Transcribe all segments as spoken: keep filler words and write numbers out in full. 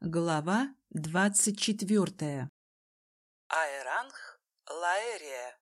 Глава двадцать четвертая. Аэранг Лаэрия.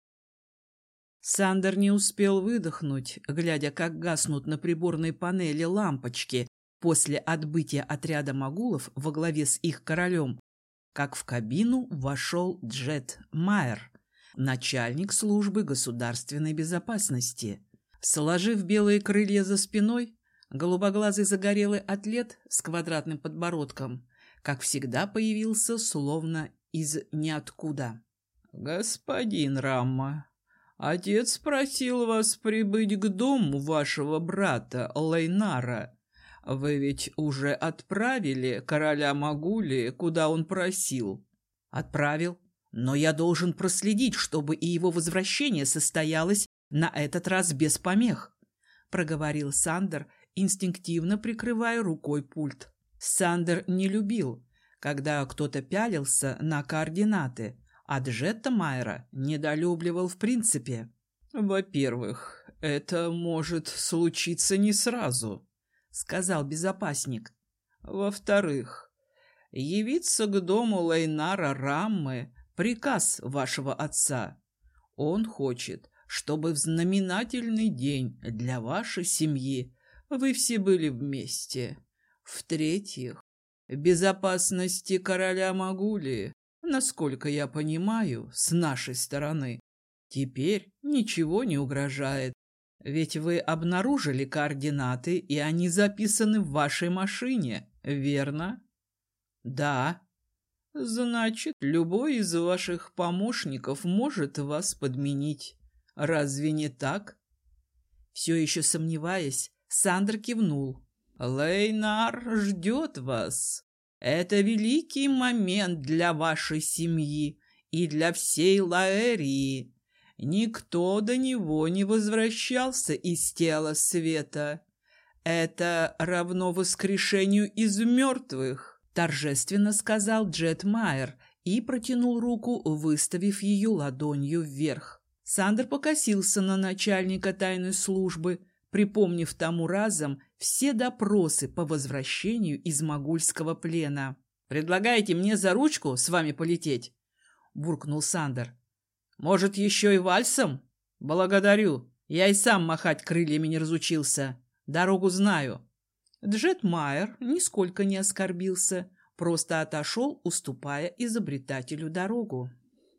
Сандер не успел выдохнуть, глядя, как гаснут на приборной панели лампочки после отбытия отряда могулов во главе с их королем, как в кабину вошел Джет Майер, начальник службы государственной безопасности. Сложив белые крылья за спиной, голубоглазый загорелый атлет с квадратным подбородком как всегда появился словно из ниоткуда. «Господин Рамма, отец просил вас прибыть к дому вашего брата Лейнара. Вы ведь уже отправили короля Магули, куда он просил?» «Отправил, но я должен проследить, чтобы и его возвращение состоялось на этот раз без помех», — проговорил Сандер, инстинктивно прикрывая рукой пульт. Сандер не любил, когда кто-то пялился на координаты, а Джетта Майера недолюбливал в принципе. «Во-первых, это может случиться не сразу», — сказал безопасник. «Во-вторых, явиться к дому Лейнара Раммы — приказ вашего отца. Он хочет, чтобы в знаменательный день для вашей семьи вы все были вместе. В-третьих, безопасности короля Магули, насколько я понимаю, с нашей стороны теперь ничего не угрожает. Ведь вы обнаружили координаты, и они записаны в вашей машине, верно?» «Да». «Значит, любой из ваших помощников может вас подменить. Разве не так?» Все еще сомневаясь, Сандер кивнул. «Лейнар ждет вас. Это великий момент для вашей семьи и для всей Лаэрии. Никто до него не возвращался из тела света. Это равно воскрешению из мертвых», — торжественно сказал Джет Майер и протянул руку, выставив ее ладонью вверх. Сандер покосился на начальника тайной службы, припомнив тому разом все допросы по возвращению из могульского плена. «Предлагаете мне за ручку с вами полететь?» — буркнул Сандер. «Может, еще и вальсом? Благодарю. Я и сам махать крыльями не разучился. Дорогу знаю». Джет Майер нисколько не оскорбился, просто отошел, уступая изобретателю дорогу.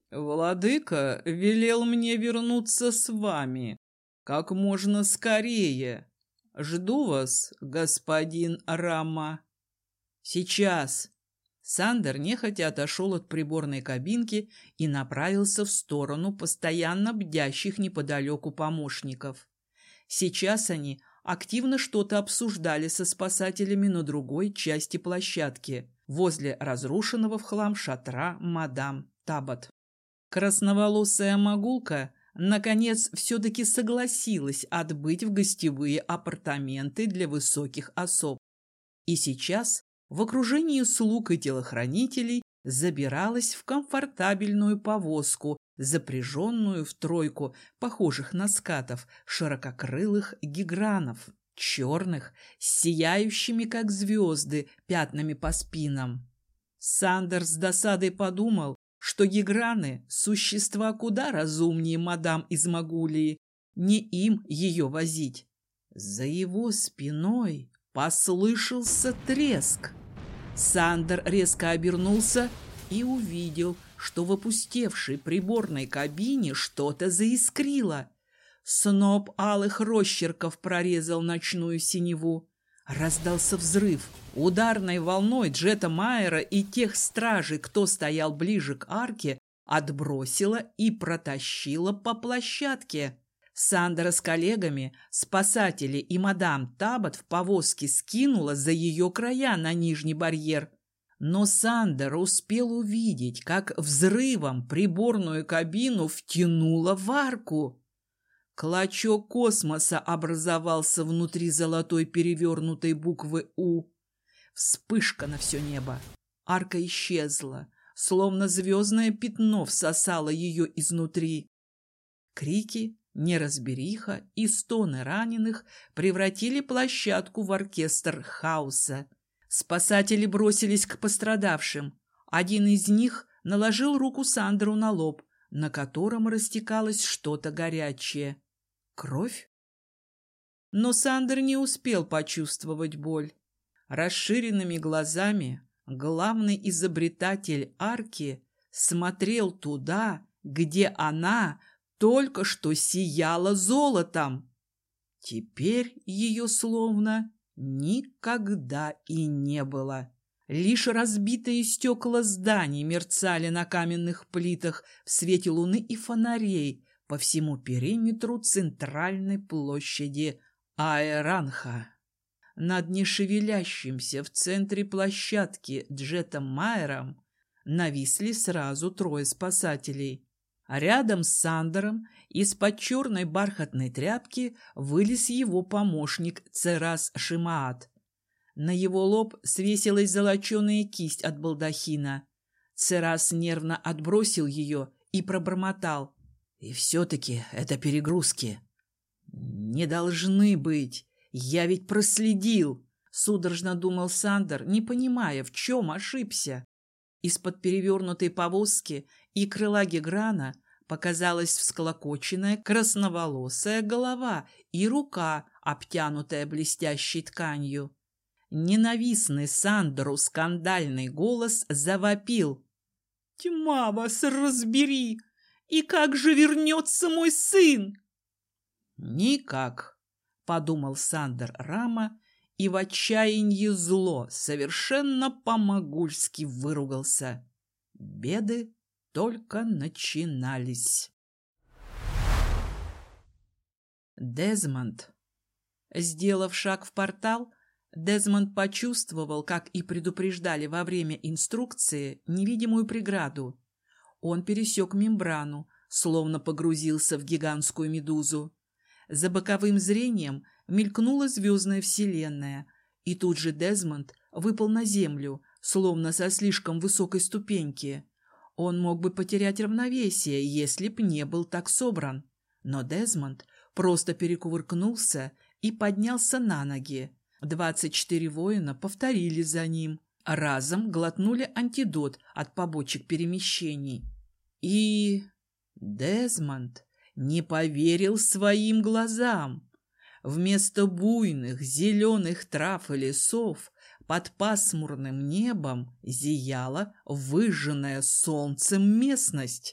«Владыка велел мне вернуться с вами как можно скорее. Жду вас, господин Рамма». «Сейчас». Сандер нехотя отошел от приборной кабинки и направился в сторону постоянно бдящих неподалеку помощников. Сейчас они активно что-то обсуждали со спасателями на другой части площадки, возле разрушенного в хлам шатра мадам Табот. Красноволосая могулка наконец все-таки согласилась отбыть в гостевые апартаменты для высоких особ. И сейчас в окружении слуг и телохранителей забиралась в комфортабельную повозку, запряженную в тройку похожих на скатов ширококрылых гигранов, черных, с сияющими, как звезды, пятнами по спинам. Сандер с досадой подумал, что гиграны – существа куда разумнее мадам из Магулии, не им ее возить. За его спиной послышался треск. Сандер резко обернулся и увидел, что в опустевшей приборной кабине что-то заискрило. Сноп алых росчерков прорезал ночную синеву. Раздался взрыв. Ударной волной Джета Майера и тех стражей, кто стоял ближе к арке, отбросило и протащило по площадке. Сандера с коллегами, спасатели и мадам Табот в повозке скинула за ее края на нижний барьер. Но Сандер успел увидеть, как взрывом приборную кабину втянуло в арку. Клочок космоса образовался внутри золотой перевернутой буквы «У». Вспышка на все небо. Арка исчезла, словно звездное пятно всосало ее изнутри. Крики, неразбериха и стоны раненых превратили площадку в оркестр хаоса. Спасатели бросились к пострадавшим. Один из них наложил руку Сандеру на лоб, на котором растекалось что-то горячее. Кровь? Но Сандер не успел почувствовать боль. Расширенными глазами главный изобретатель арки смотрел туда, где она только что сияла золотом. Теперь ее словно никогда и не было. Лишь разбитые стекла зданий мерцали на каменных плитах в свете луны и фонарей по всему периметру центральной площади Аэранха. Над нешевелящимся в центре площадки Джетом Майером нависли сразу трое спасателей. Рядом с Сандером из-под черной бархатной тряпки вылез его помощник Церас Шимаат. На его лоб свесилась золоченая кисть от балдахина. Церас нервно отбросил ее и пробормотал. «И все-таки это перегрузки». «Не должны быть. Я ведь проследил», — судорожно думал Сандер, не понимая, в чем ошибся. Из-под перевернутой повозки и крыла Геграна показалась всклокоченная красноволосая голова и рука, обтянутая блестящей тканью. Ненавистный Сандеру скандальный голос завопил. «Тьма вас разбери! И как же вернется мой сын?» «Никак», — подумал Сандер Рама, и в отчаянии зло совершенно по-могульски выругался. Беды только начинались. Дезмонд. Сделав шаг в портал, Дезмонд почувствовал, как и предупреждали во время инструкции, невидимую преграду. Он пересек мембрану, словно погрузился в гигантскую медузу. За боковым зрением мелькнула звездная вселенная, и тут же Дезмонд выпал на землю, словно со слишком высокой ступеньки. Он мог бы потерять равновесие, если б не был так собран. Но Дезмонд просто перекувыркнулся и поднялся на ноги. Двадцать четыре воина повторили за ним. Разом глотнули антидот от побочек перемещений. И Дезмонд не поверил своим глазам. Вместо буйных зеленых трав и лесов под пасмурным небом зияла выжженная солнцем местность.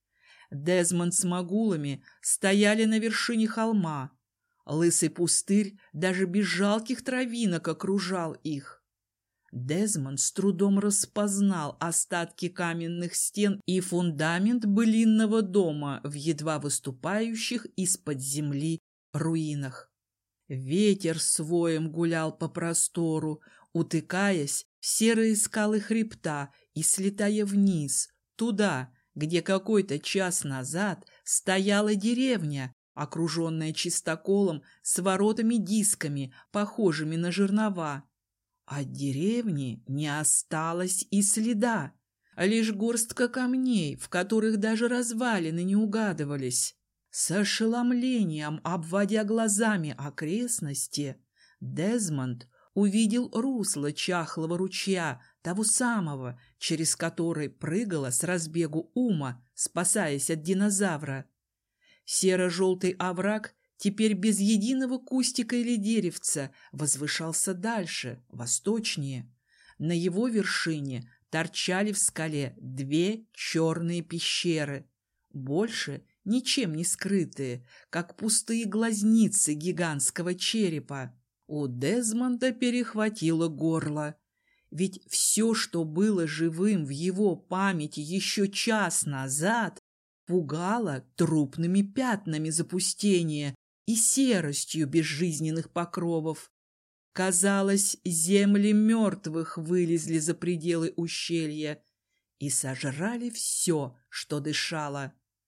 Дезмонд с могулами стояли на вершине холма. Лысый пустырь даже без жалких травинок окружал их. Дезмонд с трудом распознал остатки каменных стен и фундамент былинного дома в едва выступающих из-под земли руинах. Ветер своем гулял по простору, утыкаясь в серые скалы хребта и слетая вниз, туда, где какой-то час назад стояла деревня, окруженная чистоколом с воротами-дисками, похожими на жернова. От деревни не осталось и следа, лишь горстка камней, в которых даже развалины не угадывались. С ошеломлением, обводя глазами окрестности, Дезмонд увидел русло чахлого ручья, того самого, через который прыгала с разбегу Ума, спасаясь от динозавра. Серо-желтый овраг теперь без единого кустика или деревца возвышался дальше, восточнее. На его вершине торчали в скале две черные пещеры, больше ничем не скрытые, как пустые глазницы гигантского черепа. У Дезмонда перехватило горло, ведь все, что было живым в его памяти еще час назад, пугало трупными пятнами запустения и серостью безжизненных покровов. Казалось, земли мертвых вылезли за пределы ущелья и сожрали все, что дышало.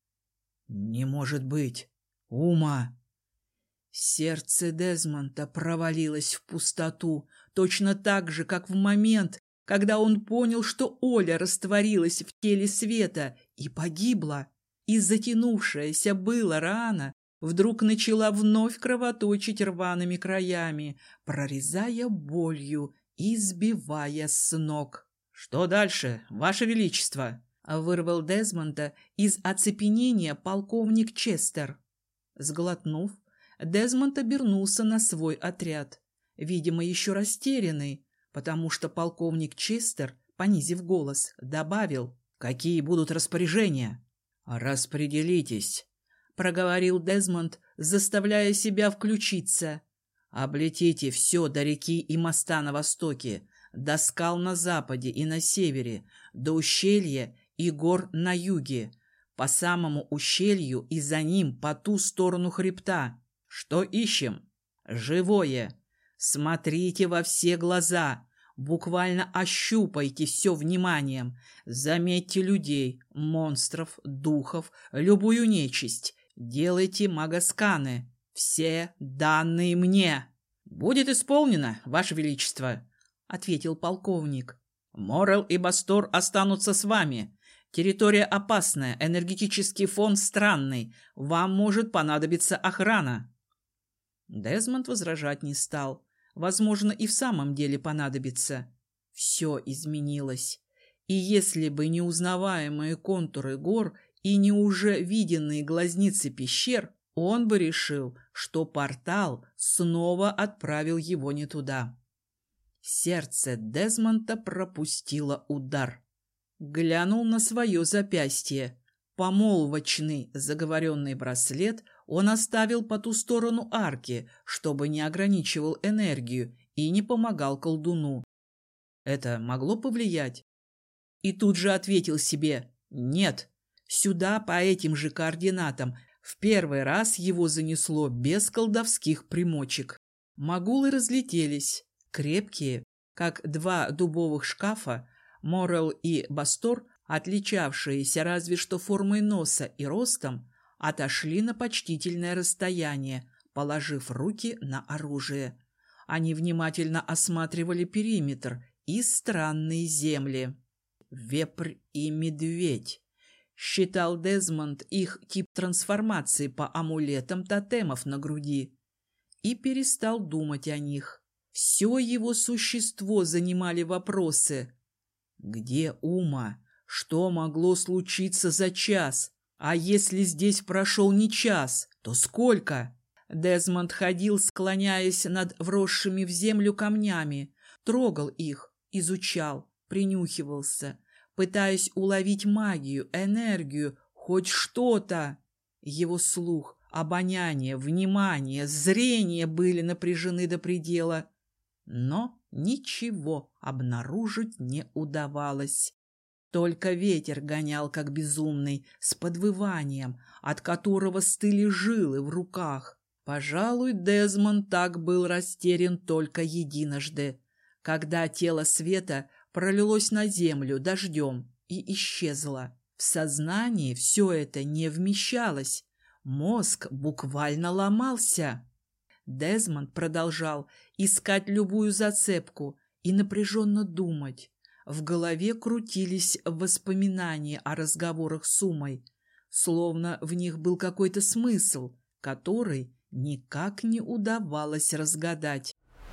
«Не может быть! Ума!» Сердце Дезмонда провалилось в пустоту, точно так же, как в момент, когда он понял, что Оля растворилась в теле Света и погибла, и затянувшаяся была рана вдруг начала вновь кровоточить рваными краями, прорезая болью и сбивая с ног. «Что дальше, Ваше Величество?» — вырвал Дезмонда из оцепенения полковник Честер. Сглотнув, Дезмонд обернулся на свой отряд, видимо, еще растерянный, потому что полковник Честер, понизив голос, добавил: «Какие будут распоряжения?» «Распределитесь», — проговорил Дезмонд, заставляя себя включиться. «Облетите все до реки и моста на востоке, до скал на западе и на севере, до ущелья и гор на юге, по самому ущелью и за ним по ту сторону хребта. Что ищем? Живое. Смотрите во все глаза, буквально ощупайте все вниманием, заметьте людей, монстров, духов, любую нечисть, делайте магосканы, все данные мне». «Будет исполнено, Ваше Величество», — ответил полковник. «Морел и Бастор останутся с вами. Территория опасная, энергетический фон странный. Вам может понадобиться охрана». Дезмонд возражать не стал. Возможно, и в самом деле понадобится. Все изменилось. И если бы не узнаваемые контуры гор и не уже виденные глазницы пещер, он бы решил, что портал снова отправил его не туда. Сердце Дезмонда пропустило удар. Глянул на свое запястье. Помолвочный заговоренный браслет он оставил по ту сторону арки, чтобы не ограничивал энергию и не помогал колдуну. Это могло повлиять? И тут же ответил себе: «Нет, сюда по этим же координатам в первый раз его занесло без колдовских примочек». Могулы разлетелись, крепкие, как два дубовых шкафа. Морел и Бастор, отличавшиеся разве что формой носа и ростом, отошли на почтительное расстояние, положив руки на оружие. Они внимательно осматривали периметр и странные земли. «Вепрь и медведь», — считал Дезмонд их тип трансформации по амулетам тотемов на груди. И перестал думать о них. Все его существо занимали вопросы. Где Ума? Что могло случиться за час? А если здесь прошел не час, то сколько? Дезмонд ходил, склоняясь над вросшими в землю камнями, трогал их, изучал, принюхивался, пытаясь уловить магию, энергию, хоть что-то. Его слух, обоняние, внимание, зрение были напряжены до предела, но ничего обнаружить не удавалось. Только ветер гонял, как безумный, с подвыванием, от которого стыли жилы в руках. Пожалуй, Дезмонд так был растерян только единожды, когда тело света пролилось на землю дождем и исчезло. В сознании все это не вмещалось. Мозг буквально ломался. Дезмонд продолжал искать любую зацепку и напряженно думать. В голове крутились воспоминания о разговорах с Умой, словно в них был какой-то смысл, который никак не удавалось разгадать.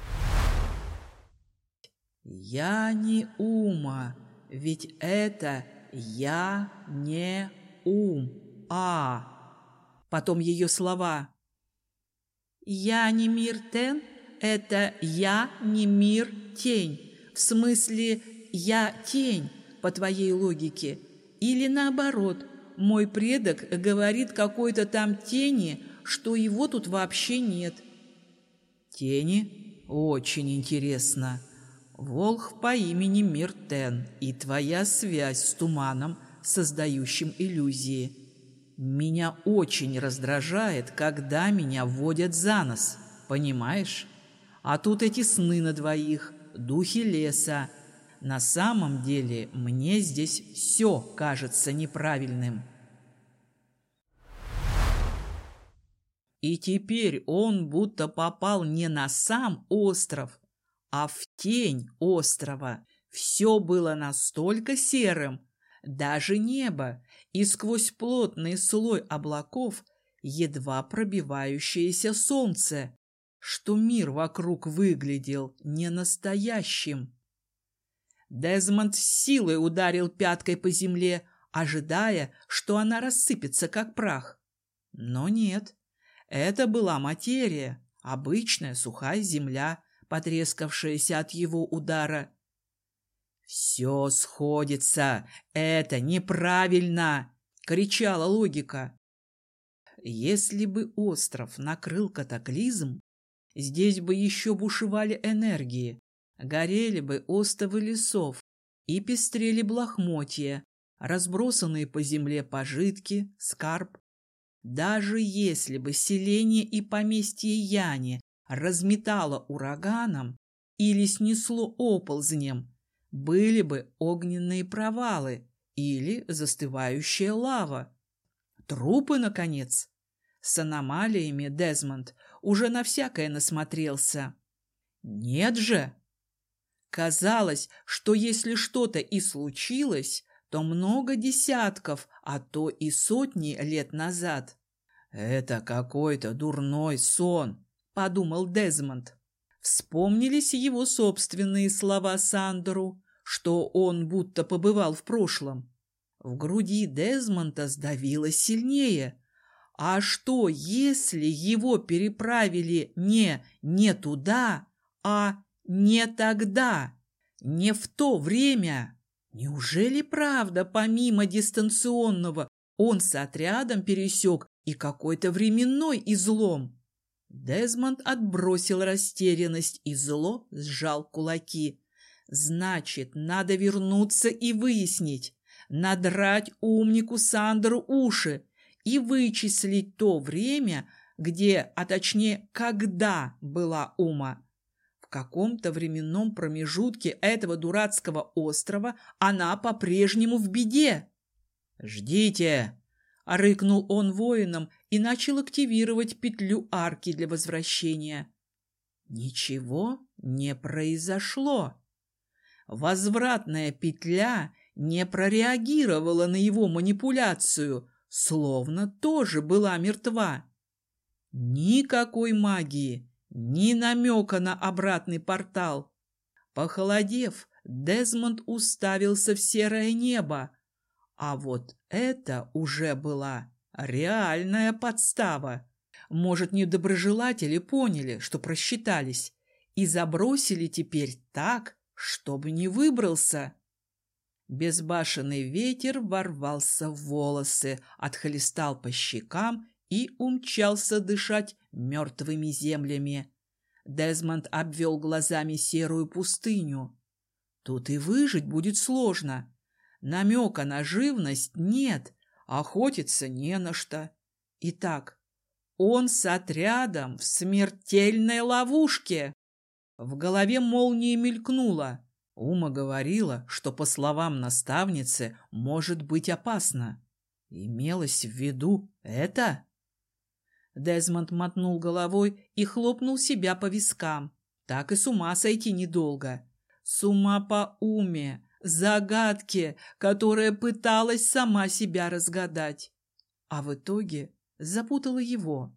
«Я не Ума, ведь это я не Ум, а...» Потом ее слова. «Я не мир Тен, это я не мир Тень, в смысле я тень, по твоей логике, или наоборот, мой предок говорит какой-то там тени, что его тут вообще нет». «Тени? Очень интересно. Волхв по имени Миртен и твоя связь с туманом, создающим иллюзии. Меня очень раздражает, когда меня вводят за нос, понимаешь? А тут эти сны на двоих, духи леса. На самом деле мне здесь все кажется неправильным». И теперь он будто попал не на сам остров, а в тень острова. Все было настолько серым, даже небо, и сквозь плотный слой облаков едва пробивающееся солнце. что мир вокруг выглядел ненастоящим. Дезмонд с силой ударил пяткой по земле, ожидая, что она рассыпется, как прах. Но нет, это была материя, обычная сухая земля, потрескавшаяся от его удара. «Все сходится, это неправильно!» — кричала логика. Если бы остров накрыл катаклизм, здесь бы еще бушевали энергии, горели бы остовы лесов и пестрели бы лохмотья, разбросанные по земле пожитки, скарб. Даже если бы селение и поместье Яни разметало ураганом или снесло оползнем, были бы огненные провалы или застывающая лава. Трупы, наконец. С аномалиями Дезмонд уже на всякое насмотрелся. Нет же! Казалось, что если что-то и случилось, то много десятков, а то и сотни лет назад. «Это какой-то дурной сон», — подумал Дезмонд. Вспомнились его собственные слова Сандеру, что он будто побывал в прошлом. В груди Дезмонда сдавило сильнее. А что, если его переправили не не туда, а не тогда, не в то время? Неужели правда, помимо дистанционного, он с отрядом пересек и какой-то временной излом? Дезмонд отбросил растерянность и зло сжал кулаки. Значит, надо вернуться и выяснить, надрать умнику Сандеру уши и вычислить то время, где, а точнее, когда была Ума. В каком-то временном промежутке этого дурацкого острова она по-прежнему в беде. «Ждите!» — рыкнул он воинам и начал активировать петлю арки для возвращения. Ничего не произошло. Возвратная петля не прореагировала на его манипуляцию, словно тоже была мертва. Никакой магии, ни намека на обратный портал. Похолодев, Дезмонд уставился в серое небо. А вот это уже была реальная подстава. Может, недоброжелатели поняли, что просчитались, и забросили теперь так, чтобы не выбрался. Безбашенный ветер ворвался в волосы, отхлестал по щекам и умчался дышать мертвыми землями. Дезмонд обвел глазами серую пустыню. Тут и выжить будет сложно. Намека на живность нет, охотиться не на что. Итак, он с отрядом в смертельной ловушке. В голове молнией мелькнуло. Ума говорила, что, по словам наставницы, может быть опасно. Имелось в виду это? Дезмонд мотнул головой и хлопнул себя по вискам. Так и с ума сойти недолго. С ума по уме, загадке, которая пыталась сама себя разгадать. А в итоге запутала его.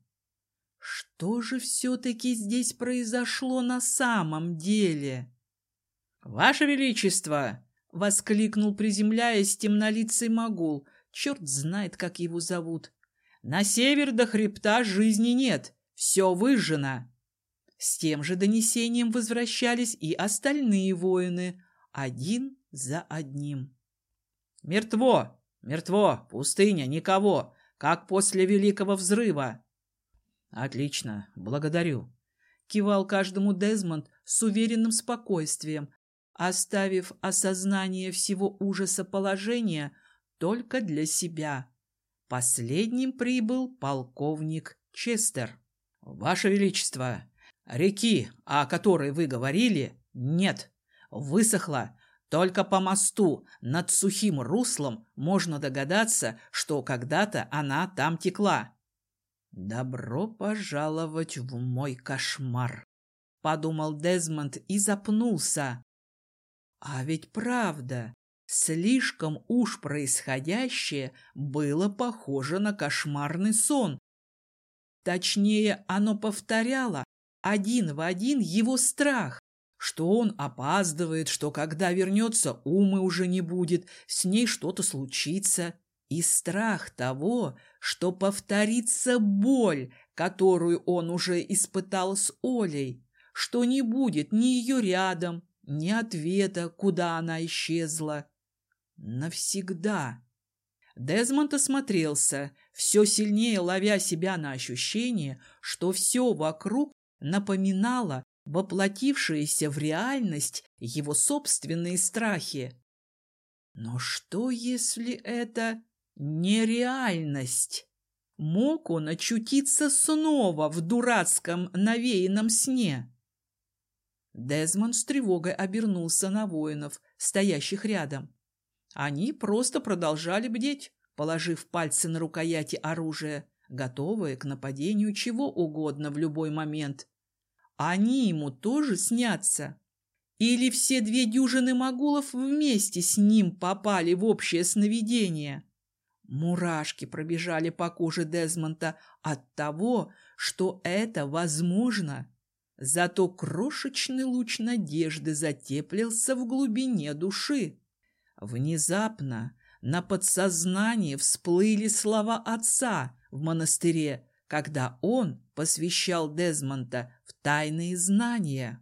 Что же все-таки здесь произошло на самом деле? «Ваше Величество!» — воскликнул, приземляясь, темнолицый могул. Черт знает, как его зовут. «На север до хребта жизни нет, все выжжено». С тем же донесением возвращались и остальные воины, один за одним. «Мертво! Мертво! Пустыня! Никого! Как после Великого Взрыва!» «Отлично! Благодарю!» — кивал каждому Дезмонд с уверенным спокойствием, оставив осознание всего ужаса положения только для себя. Последним прибыл полковник Честер. «Ваше Величество, реки, о которой вы говорили, нет. Высохла. Только по мосту над сухим руслом можно догадаться, что когда-то она там текла». «Добро пожаловать в мой кошмар», — подумал Дезмонд и запнулся. А ведь правда, слишком уж происходящее было похоже на кошмарный сон. Точнее, оно повторяло один в один его страх, что он опаздывает, что когда вернется, Умы уже не будет, с ней что-то случится. И страх того, что повторится боль, которую он уже испытал с Олей, что не будет ни ее рядом, ни ответа, куда она исчезла. Навсегда. Дезмонд осмотрелся, все сильнее ловя себя на ощущение, что все вокруг напоминало воплотившиеся в реальность его собственные страхи. Но что, если это нереальность? Мог он очутиться снова в дурацком навеянном сне? Дезмонд с тревогой обернулся на воинов, стоящих рядом. Они просто продолжали бдеть, положив пальцы на рукояти оружия, готовые к нападению чего угодно в любой момент. Они ему тоже снятся? Или все две дюжины могулов вместе с ним попали в общее сновидение? Мурашки пробежали по коже Дезмонда от того, что это возможно. Зато крошечный луч надежды затеплился в глубине души. Внезапно на подсознании всплыли слова отца в монастыре, когда он посвящал Дезмонда в тайные знания.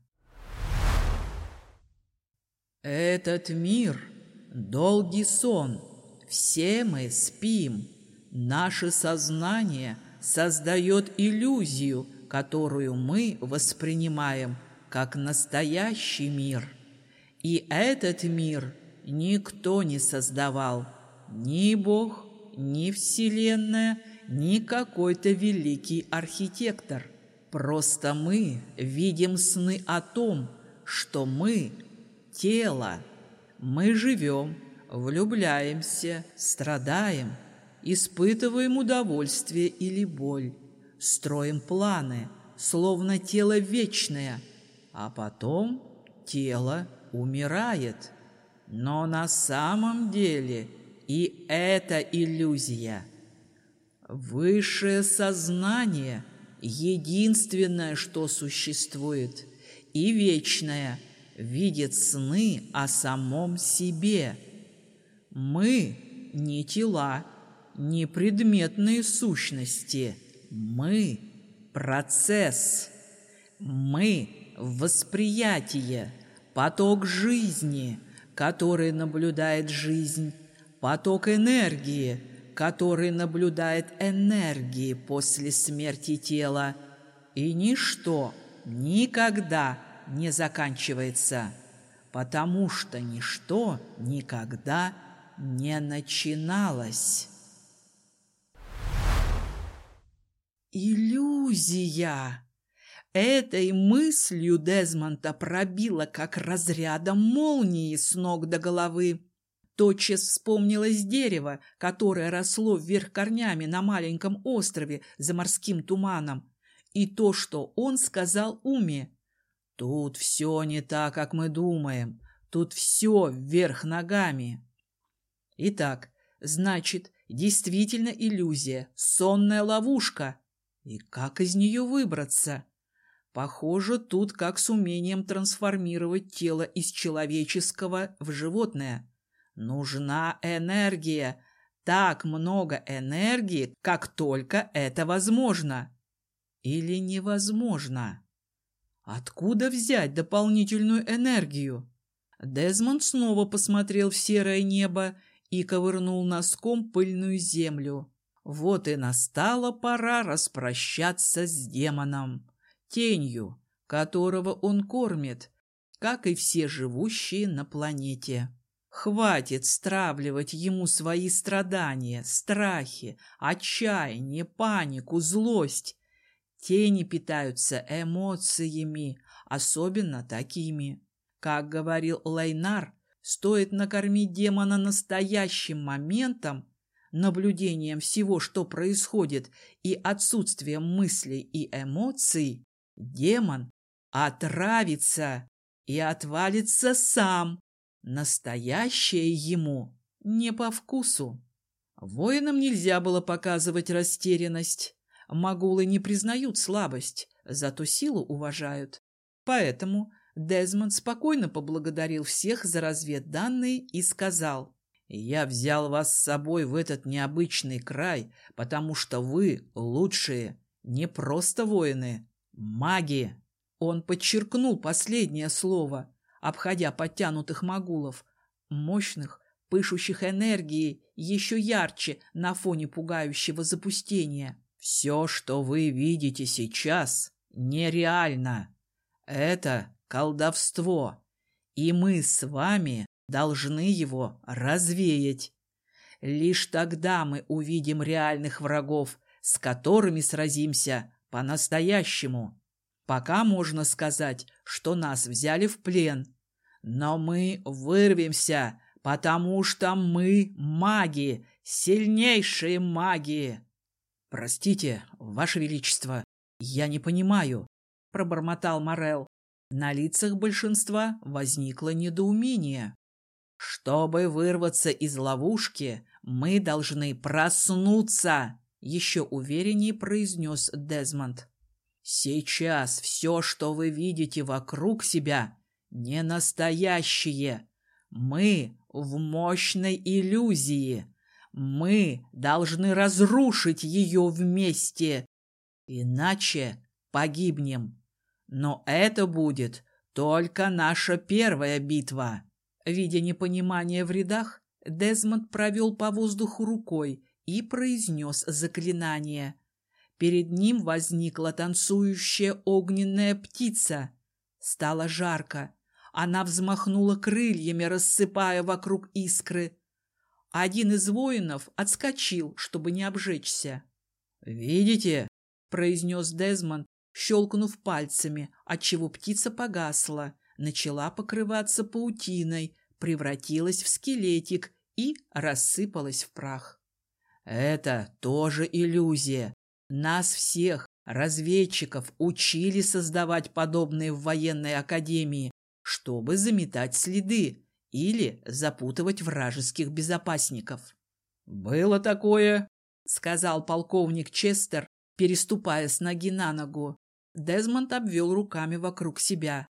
«Этот мир — долгий сон. Все мы спим. Наше сознание создает иллюзию, которую мы воспринимаем как настоящий мир. И этот мир никто не создавал. Ни Бог, ни Вселенная, ни какой-то великий архитектор. Просто мы видим сны о том, что мы – тело. Мы живем, влюбляемся, страдаем, испытываем удовольствие или боль, строим планы, словно тело вечное, а потом тело умирает. Но на самом деле и это иллюзия. Высшее сознание – единственное, что существует, и вечное видит сны о самом себе. Мы не тела, не предметные сущности. Мы – процесс. Мы – восприятие, поток жизни, который наблюдает жизнь, поток энергии, который наблюдает энергии после смерти тела. И ничто никогда не заканчивается, потому что ничто никогда не начиналось. Иллюзия! Этой мыслью Дезмонда пробило, как разрядом молнии с ног до головы. Тотчас вспомнилось дерево, которое росло вверх корнями на маленьком острове за морским туманом, и то, что он сказал Уме. «Тут все не так, как мы думаем. Тут все вверх ногами». Итак, значит, действительно иллюзия, сонная ловушка. И как из нее выбраться? Похоже, тут как с умением трансформировать тело из человеческого в животное. Нужна энергия. Так много энергии, как только это возможно. Или невозможно. Откуда взять дополнительную энергию? Дезмонд снова посмотрел в серое небо и ковырнул носком пыльную землю. Вот и настала пора распрощаться с демоном, тенью, которого он кормит, как и все живущие на планете. Хватит стравливать ему свои страдания, страхи, отчаяние, панику, злость. Тени питаются эмоциями, особенно такими. Как говорил Лейнар, стоит накормить демона настоящим моментом, наблюдением всего, что происходит, и отсутствием мыслей и эмоций, демон отравится и отвалится сам. Настоящее ему не по вкусу. Воинам нельзя было показывать растерянность. Могулы не признают слабость, зато силу уважают. Поэтому Дезмонд спокойно поблагодарил всех за разведданные и сказал: «Я взял вас с собой в этот необычный край, потому что вы лучшие, не просто воины, маги». Он подчеркнул последнее слово, обходя подтянутых могулов, мощных, пышущих энергией, еще ярче на фоне пугающего запустения. «Все, что вы видите сейчас, нереально. Это колдовство, и мы с вами должны его развеять. Лишь тогда мы увидим реальных врагов, с которыми сразимся по-настоящему. Пока можно сказать, что нас взяли в плен, но мы вырвемся, потому что мы маги, сильнейшие маги». «Простите, Ваше Величество, я не понимаю», — пробормотал Морел. На лицах большинства возникло недоумение. «Чтобы вырваться из ловушки, мы должны проснуться», — еще увереннее произнес Дезмонд. «Сейчас все, что вы видите вокруг себя, не настоящее. Мы в мощной иллюзии. Мы должны разрушить ее вместе, иначе погибнем. Но это будет только наша первая битва». Видя непонимание в рядах, Дезмонд провел по воздуху рукой и произнес заклинание. Перед ним возникла танцующая огненная птица. Стало жарко. Она взмахнула крыльями, рассыпая вокруг искры. Один из воинов отскочил, чтобы не обжечься. «Видите?» — произнес Дезмонд, щелкнув пальцами, отчего птица погасла, начала покрываться паутиной, превратилась в скелетик и рассыпалась в прах. «Это тоже иллюзия. Нас всех, разведчиков, учили создавать подобные в военной академии, чтобы заметать следы или запутывать вражеских безопасников». «Было такое», — сказал полковник Честер, переступая с ноги на ногу. Дезмонд обвел руками вокруг себя.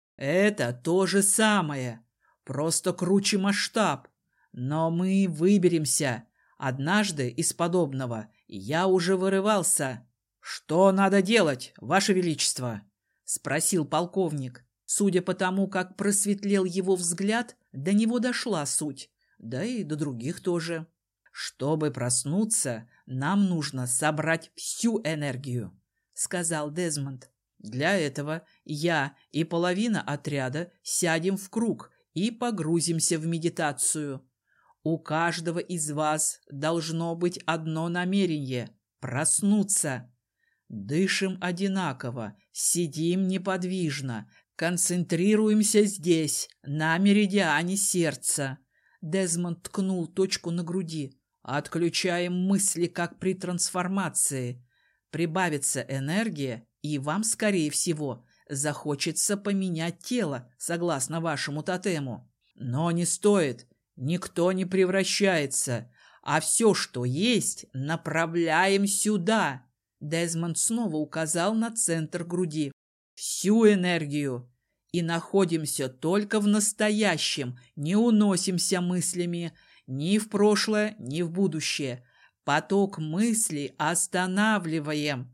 «Это то же самое, просто круче масштаб. Но мы выберемся. Однажды из подобного я уже вырывался». «Что надо делать, Ваше Величество?» — спросил полковник. Судя по тому, как просветлел его взгляд, до него дошла суть, да и до других тоже. «Чтобы проснуться, нам нужно собрать всю энергию», — сказал Дезмонд. «Для этого я и половина отряда сядем в круг и погрузимся в медитацию. У каждого из вас должно быть одно намерение — проснуться. Дышим одинаково, сидим неподвижно, концентрируемся здесь, на меридиане сердца». Дезмонд ткнул точку на груди. «Отключаем мысли, как при трансформации. Прибавится энергия, и вам, скорее всего, захочется поменять тело, согласно вашему тотему. Но не стоит, никто не превращается, а все, что есть, направляем сюда». Дезмонд снова указал на центр груди. «Всю энергию. И находимся только в настоящем, не уносимся мыслями ни в прошлое, ни в будущее. Поток мыслей останавливаем.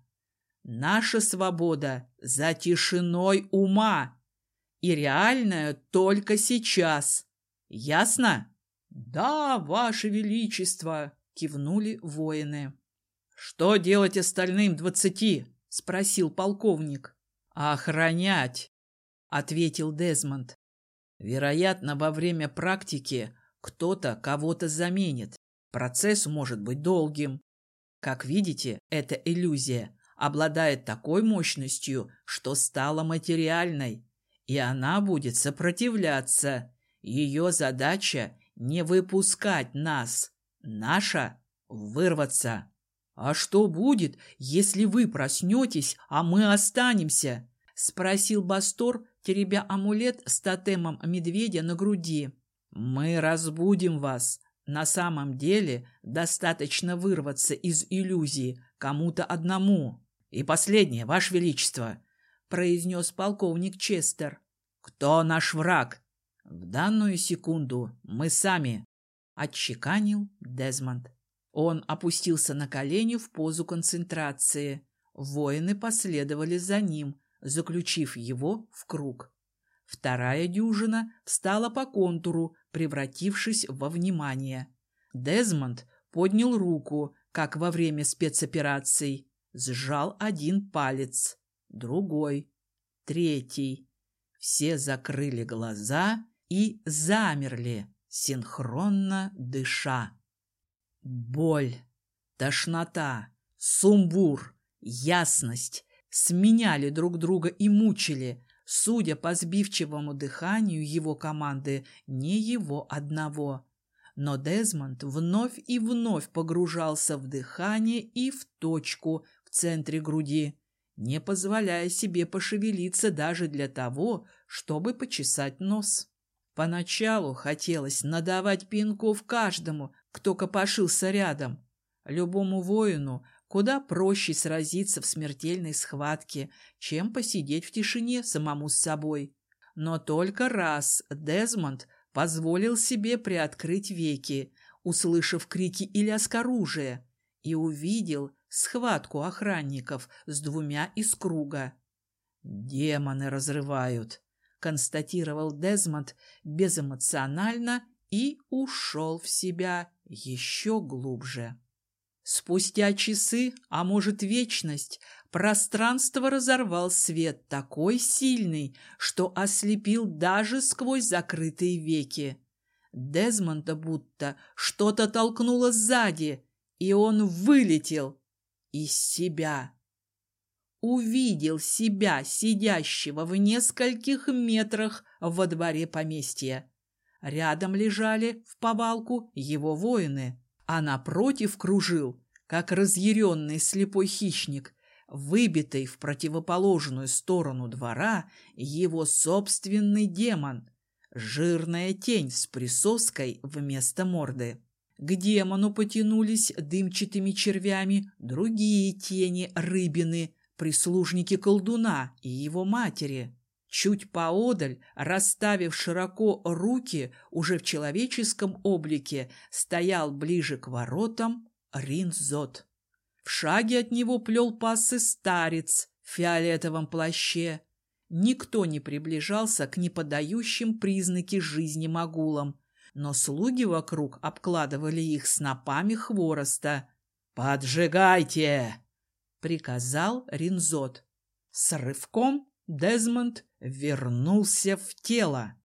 Наша свобода за тишиной ума. И реальная только сейчас. Ясно?» «Да, Ваше Величество!» — кивнули воины. «Что делать остальным двадцати?» — спросил полковник. «Охранять», — ответил Дезмонд. «Вероятно, во время практики кто-то кого-то заменит. Процесс может быть долгим. Как видите, эта иллюзия обладает такой мощностью, что стала материальной, и она будет сопротивляться. Ее задача — не выпускать нас. Наша — вырваться». «А что будет, если вы проснетесь, а мы останемся?» — спросил Бастор, теребя амулет с тотемом медведя на груди. «Мы разбудим вас. На самом деле достаточно вырваться из иллюзии кому-то одному. И последнее, Ваше Величество, — произнес полковник Честер. Кто наш враг? В данную секунду мы сами, — отчеканил Дезмонд. Он опустился на колени в позу концентрации. Воины последовали за ним, заключив его в круг. Вторая дюжина встала по контуру, превратившись во внимание. Дезмонд поднял руку, как во время спецопераций, сжал один палец, другой, третий. Все закрыли глаза и замерли, синхронно дыша. Боль, тошнота, сумбур, ясность сменяли друг друга и мучили, судя по сбивчивому дыханию его команды, не его одного. Но Дезмонд вновь и вновь погружался в дыхание и в точку в центре груди, не позволяя себе пошевелиться даже для того, чтобы почесать нос. Поначалу хотелось надавать пинков каждому, кто копошился рядом. Любому воину куда проще сразиться в смертельной схватке, чем посидеть в тишине самому с собой. Но только раз Дезмонд позволил себе приоткрыть веки, услышав крики и лязг оружия, и увидел схватку охранников с двумя из круга. «Демоны разрывают», — констатировал Дезмонд безэмоционально и ушел в себя еще глубже. Спустя часы, а может вечность, пространство разорвал свет такой сильный, что ослепил даже сквозь закрытые веки. Дезмонда будто что-то толкнуло сзади, и он вылетел из себя. Увидел себя, сидящего в нескольких метрах во дворе поместья. Рядом лежали в повалку его воины, а напротив кружил, как разъяренный слепой хищник, выбитый в противоположную сторону двора, его собственный демон, жирная тень с присоской вместо морды. К демону потянулись дымчатыми червями другие тени-рыбины, прислужники колдуна и его матери. Чуть поодаль, расставив широко руки, уже в человеческом облике, стоял ближе к воротам Ринзот. В шаге от него плел пассы старец в фиолетовом плаще. Никто не приближался к неподающим признаки жизни могулам, но слуги вокруг обкладывали их снопами хвороста. «Поджигайте!» — приказал Ринзот. С рывком Дезмонд вернулся в тело.